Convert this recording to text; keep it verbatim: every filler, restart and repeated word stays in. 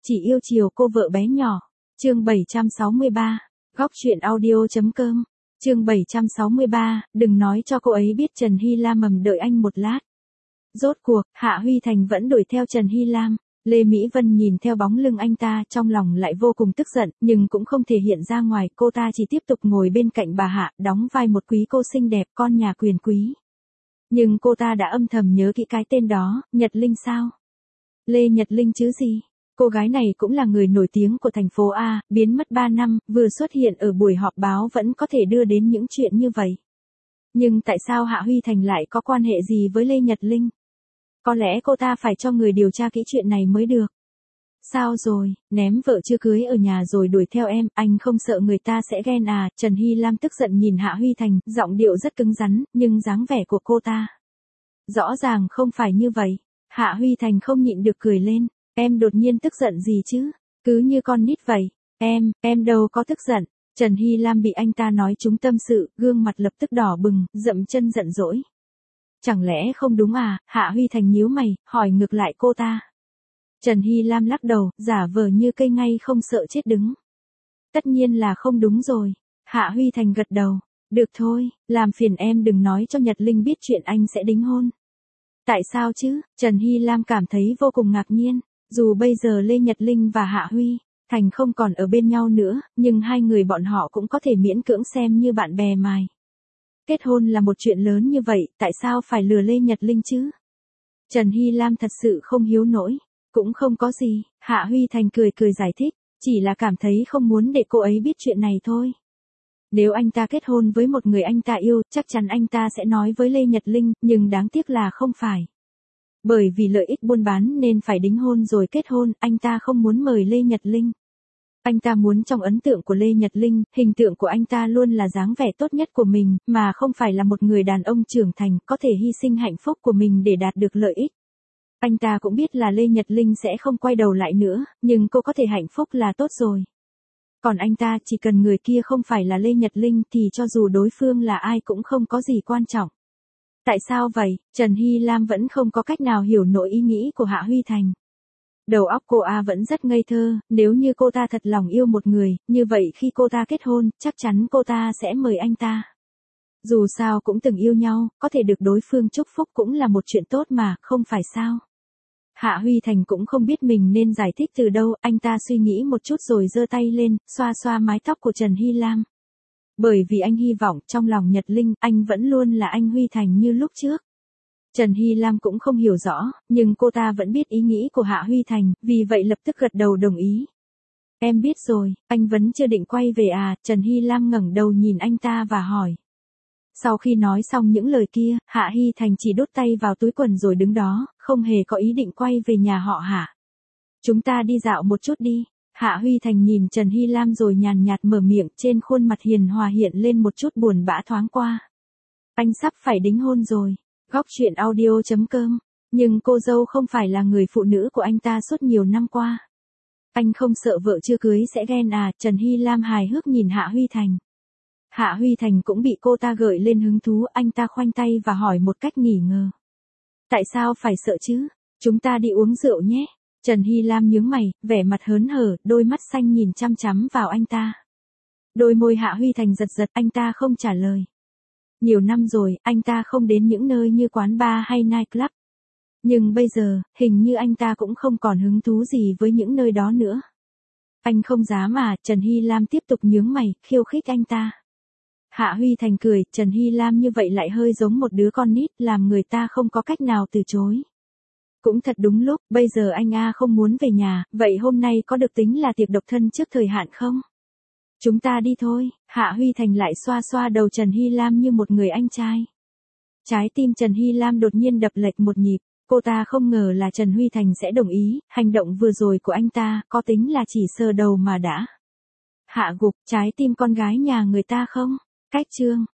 Chỉ yêu chiều cô vợ bé nhỏ. Chương bảy trăm sáu mươi ba. Góc truyện audio.com. Chương bảy trăm sáu mươi ba, đừng nói cho cô ấy biết Trần Hy Lam mầm đợi anh một lát. Rốt cuộc, Hạ Huy Thành vẫn đuổi theo Trần Hy Lam. Lê Mỹ Vân nhìn theo bóng lưng anh ta, trong lòng lại vô cùng tức giận, nhưng cũng không thể hiện ra ngoài, cô ta chỉ tiếp tục ngồi bên cạnh bà Hạ, đóng vai một quý cô xinh đẹp, con nhà quyền quý. Nhưng cô ta đã âm thầm nhớ kỹ cái tên đó, Nhật Linh sao? Lê Nhật Linh chứ gì? Cô gái này cũng là người nổi tiếng của thành phố A, biến mất ba năm, vừa xuất hiện ở buổi họp báo vẫn có thể đưa đến những chuyện như vậy. Nhưng tại sao Hạ Huy Thành lại có quan hệ gì với Lê Nhật Linh? Có lẽ cô ta phải cho người điều tra kỹ chuyện này mới được. Sao rồi, ném vợ chưa cưới ở nhà rồi đuổi theo em, anh không sợ người ta sẽ ghen à? Trần Hy Lam tức giận nhìn Hạ Huy Thành, giọng điệu rất cứng rắn, nhưng dáng vẻ của cô ta rõ ràng không phải như vậy. Hạ Huy Thành không nhịn được cười lên. Em đột nhiên tức giận gì chứ? Cứ như con nít vậy. Em, em đâu có tức giận. Trần Hy Lam bị anh ta nói trúng tâm sự, gương mặt lập tức đỏ bừng, dậm chân giận dỗi. Chẳng lẽ không đúng à? Hạ Huy Thành nhíu mày, hỏi ngược lại cô ta. Trần Hy Lam lắc đầu, giả vờ như cây ngay không sợ chết đứng. Tất nhiên là không đúng rồi. Hạ Huy Thành gật đầu. Được thôi, làm phiền em đừng nói cho Nhật Linh biết chuyện anh sẽ đính hôn. Tại sao chứ? Trần Hy Lam cảm thấy vô cùng ngạc nhiên. Dù bây giờ Lê Nhật Linh và Hạ Huy Thành không còn ở bên nhau nữa, nhưng hai người bọn họ cũng có thể miễn cưỡng xem như bạn bè mài. Kết hôn là một chuyện lớn như vậy, tại sao phải lừa Lê Nhật Linh chứ? Trần Hy Lam thật sự không hiếu nổi. Cũng không có gì, Hạ Huy Thành cười cười giải thích, chỉ là cảm thấy không muốn để cô ấy biết chuyện này thôi. Nếu anh ta kết hôn với một người anh ta yêu, chắc chắn anh ta sẽ nói với Lê Nhật Linh, nhưng đáng tiếc là không phải. Bởi vì lợi ích buôn bán nên phải đính hôn rồi kết hôn, anh ta không muốn mời Lê Nhật Linh. Anh ta muốn trong ấn tượng của Lê Nhật Linh, hình tượng của anh ta luôn là dáng vẻ tốt nhất của mình, mà không phải là một người đàn ông trưởng thành, có thể hy sinh hạnh phúc của mình để đạt được lợi ích. Anh ta cũng biết là Lê Nhật Linh sẽ không quay đầu lại nữa, nhưng cô có thể hạnh phúc là tốt rồi. Còn anh ta chỉ cần người kia không phải là Lê Nhật Linh thì cho dù đối phương là ai cũng không có gì quan trọng. Tại sao vậy? Trần Hy Lam vẫn không có cách nào hiểu nổi ý nghĩ của Hạ Huy Thành. Đầu óc cô A vẫn rất ngây thơ, nếu như cô ta thật lòng yêu một người, như vậy khi cô ta kết hôn, chắc chắn cô ta sẽ mời anh ta. Dù sao cũng từng yêu nhau, có thể được đối phương chúc phúc cũng là một chuyện tốt mà, không phải sao? Hạ Huy Thành cũng không biết mình nên giải thích từ đâu, anh ta suy nghĩ một chút rồi giơ tay lên, xoa xoa mái tóc của Trần Hy Lam. Bởi vì anh hy vọng trong lòng Nhật Linh, anh vẫn luôn là anh Huy Thành như lúc trước. Trần Hy Lam cũng không hiểu rõ, nhưng cô ta vẫn biết ý nghĩ của Hạ Huy Thành, vì vậy lập tức gật đầu đồng ý. Em biết rồi, anh vẫn chưa định quay về à? Trần Hy Lam ngẩng đầu nhìn anh ta và hỏi. Sau khi nói xong những lời kia, Hạ Huy Thành chỉ đút tay vào túi quần rồi đứng đó, không hề có ý định quay về nhà họ Hạ. Chúng ta đi dạo một chút đi. Hạ Huy Thành nhìn Trần Hy Lam rồi nhàn nhạt mở miệng, trên khuôn mặt hiền hòa hiện lên một chút buồn bã thoáng qua. Anh sắp phải đính hôn rồi. Góc truyện audio.com. Nhưng cô dâu không phải là người phụ nữ của anh ta suốt nhiều năm qua. Anh không sợ vợ chưa cưới sẽ ghen à? Trần Hy Lam hài hước nhìn Hạ Huy Thành. Hạ Huy Thành cũng bị cô ta gợi lên hứng thú, anh ta khoanh tay và hỏi một cách nghi ngờ. Tại sao phải sợ chứ? Chúng ta đi uống rượu nhé. Trần Hy Lam nhướng mày, vẻ mặt hớn hở, đôi mắt xanh nhìn chăm chăm vào anh ta. Đôi môi Hạ Huy Thành giật giật, anh ta không trả lời. Nhiều năm rồi, anh ta không đến những nơi như quán bar hay nightclub. Nhưng bây giờ, hình như anh ta cũng không còn hứng thú gì với những nơi đó nữa. Anh không dám mà, Trần Hy Lam tiếp tục nhướng mày, khiêu khích anh ta. Hạ Huy Thành cười, Trần Hy Lam như vậy lại hơi giống một đứa con nít, làm người ta không có cách nào từ chối. Cũng thật đúng lúc, bây giờ anh A không muốn về nhà, vậy hôm nay có được tính là tiệc độc thân trước thời hạn không? Chúng ta đi thôi. Hạ Huy Thành lại xoa xoa đầu Trần Hy Lam như một người anh trai. Trái tim Trần Hy Lam đột nhiên đập lệch một nhịp, cô ta không ngờ là Trần Huy Thành sẽ đồng ý, hành động vừa rồi của anh ta, có tính là chỉ sờ đầu mà đã hạ gục trái tim con gái nhà người ta không? Cách chương